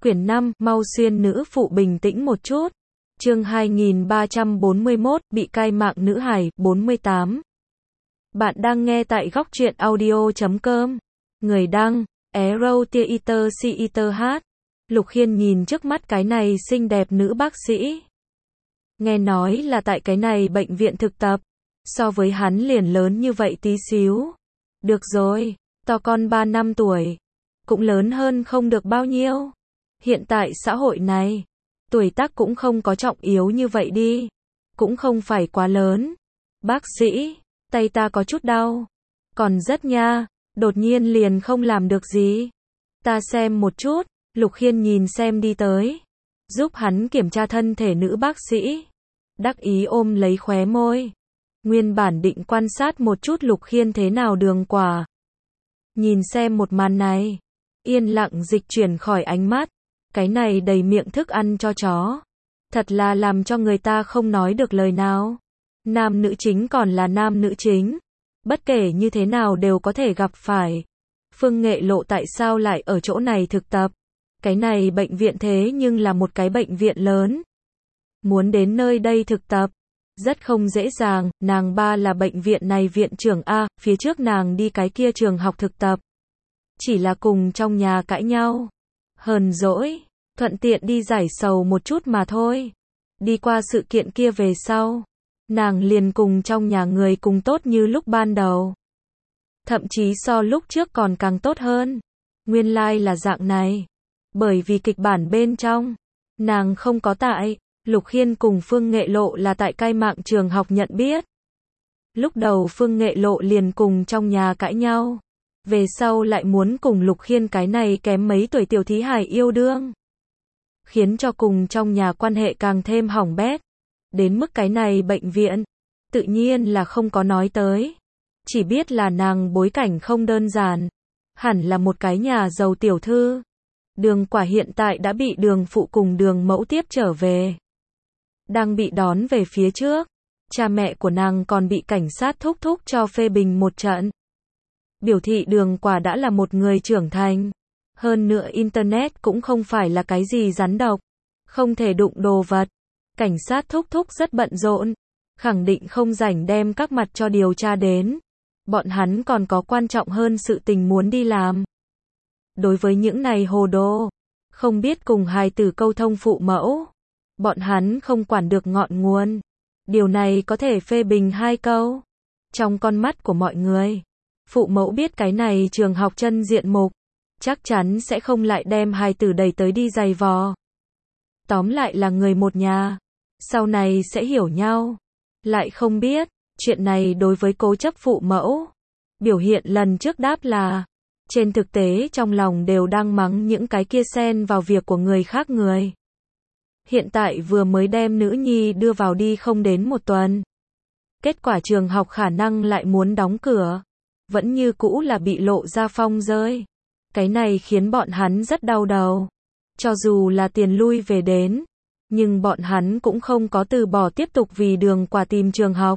Quyển 5, mau xuyên nữ phụ bình tĩnh một chút. Chương 2341, bị cai mạng nữ hài, 48. Bạn đang nghe tại góc truyện audio.com. Người đăng, Arrow Theater Theater H. Lục Khiên nhìn trước mắt cái này xinh đẹp nữ bác sĩ. Nghe nói là tại cái này bệnh viện thực tập. So với hắn liền lớn như vậy tí xíu. Được rồi, to con 3 năm tuổi. Cũng lớn hơn không được bao nhiêu. Hiện tại xã hội này, tuổi tác cũng không có trọng yếu như vậy đi. Cũng không phải quá lớn. Bác sĩ, tay ta có chút đau. Còn rất nha, đột nhiên liền không làm được gì. Ta xem một chút, Lục Khiên nhìn xem đi tới. Giúp hắn kiểm tra thân thể nữ bác sĩ. Đắc ý ôm lấy khóe môi. Nguyên bản định quan sát một chút Lục Khiên thế nào đường quả. Nhìn xem một màn này. Yên lặng dịch chuyển khỏi ánh mắt. Cái này đầy miệng thức ăn cho chó. Thật là làm cho người ta không nói được lời nào. Nam nữ chính còn là nam nữ chính. Bất kể như thế nào đều có thể gặp phải. Phương Nghệ Lộ tại sao lại ở chỗ này thực tập? Cái này bệnh viện thế nhưng là một cái bệnh viện lớn. Muốn đến nơi đây thực tập. Rất không dễ dàng, nàng ba là bệnh viện này viện trưởng A, phía trước nàng đi cái kia trường học thực tập. Chỉ là cùng trong nhà cãi nhau. Hờn dỗi, thuận tiện đi giải sầu một chút mà thôi. Đi qua sự kiện kia về sau, nàng liền cùng trong nhà người cùng tốt như lúc ban đầu. Thậm chí so lúc trước còn càng tốt hơn. Nguyên lai là dạng này. Bởi vì kịch bản bên trong, nàng không có tại, Lục Khiên cùng Phương Nghệ Lộ là tại cai mạng trường học nhận biết. Lúc đầu Phương Nghệ Lộ liền cùng trong nhà cãi nhau. Về sau lại muốn cùng Lục Khiên cái này kém mấy tuổi tiểu thí hài yêu đương. Khiến cho cùng trong nhà quan hệ càng thêm hỏng bét. Đến mức cái này bệnh viện, tự nhiên là không có nói tới. Chỉ biết là nàng bối cảnh không đơn giản. Hẳn là một cái nhà giàu tiểu thư. Đường quả hiện tại đã bị đường phụ cùng đường mẫu tiếp trở về. Đang bị đón về phía trước. Cha mẹ của nàng còn bị cảnh sát thúc thúc cho phê bình một trận. Biểu thị đường quả đã là một người trưởng thành. Hơn nữa Internet cũng không phải là cái gì rắn độc. Không thể đụng đồ vật. Cảnh sát thúc thúc rất bận rộn. Khẳng định không rảnh đem các mặt cho điều tra đến. Bọn hắn còn có quan trọng hơn sự tình muốn đi làm. Đối với những này hồ đồ, không biết cùng hài tử câu thông phụ mẫu. Bọn hắn không quản được ngọn nguồn. Điều này có thể phê bình 2 câu. Trong con mắt của mọi người, phụ mẫu biết cái này trường học chân diện mục. Chắc chắn sẽ không lại đem hài tử đẩy tới đi giày vò. Tóm lại là người một nhà. Sau này sẽ hiểu nhau. Lại không biết, chuyện này đối với cố chấp phụ mẫu. Biểu hiện lần trước đáp là, trên thực tế trong lòng đều đang mắng những cái kia xen vào việc của người khác người. Hiện tại vừa mới đem nữ nhi đưa vào đi không đến 1 tuần. Kết quả trường học khả năng lại muốn đóng cửa. Vẫn như cũ là bị lộ ra phong rơi. Cái này khiến bọn hắn rất đau đầu. Cho dù là tiền lui về đến. Nhưng bọn hắn cũng không có từ bỏ tiếp tục vì đường quả tìm trường học.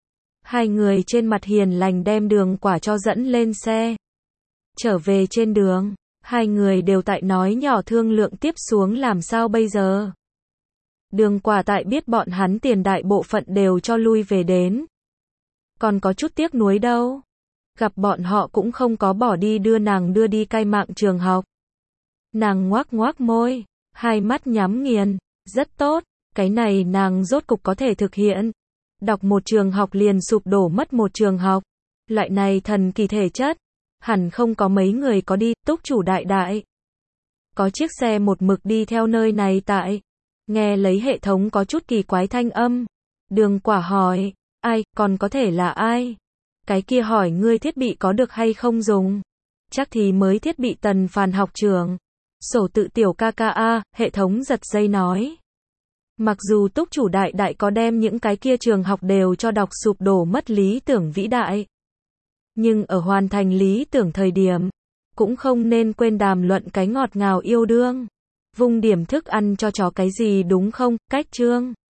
2 người trên mặt hiền lành đem đường quả cho dẫn lên xe. Trở về trên đường, 2 người đều tại nói nhỏ thương lượng tiếp xuống làm sao bây giờ. Đường quả tại biết bọn hắn tiền đại bộ phận đều cho lui về đến. Còn có chút tiếc nuối đâu. Gặp bọn họ cũng không có bỏ đi đưa nàng đưa đi cai mạng trường học. Nàng ngoác ngoác môi, 2 mắt nhắm nghiền, rất tốt, cái này nàng rốt cục có thể thực hiện. Đọc một trường học liền sụp đổ mất một trường học. Loại này thần kỳ thể chất. Hẳn không có mấy người có đi, túc chủ đại đại. Có chiếc xe một mực đi theo nơi này tại. Nghe lấy hệ thống có chút kỳ quái thanh âm. Đường quả hỏi, ai, còn có thể là ai? Cái kia hỏi ngươi thiết bị có được hay không dùng? Chắc thì mới thiết bị Tần Phàn học trường. Sổ tự tiểu KKA, hệ thống giật dây nói. Mặc dù túc chủ đại đại có đem những cái kia trường học đều cho đọc sụp đổ mất lý tưởng vĩ đại. Nhưng ở hoàn thành lý tưởng thời điểm, cũng không nên quên đàm luận cái ngọt ngào yêu đương. Vung điểm thức ăn cho chó cái gì đúng không, cách chương.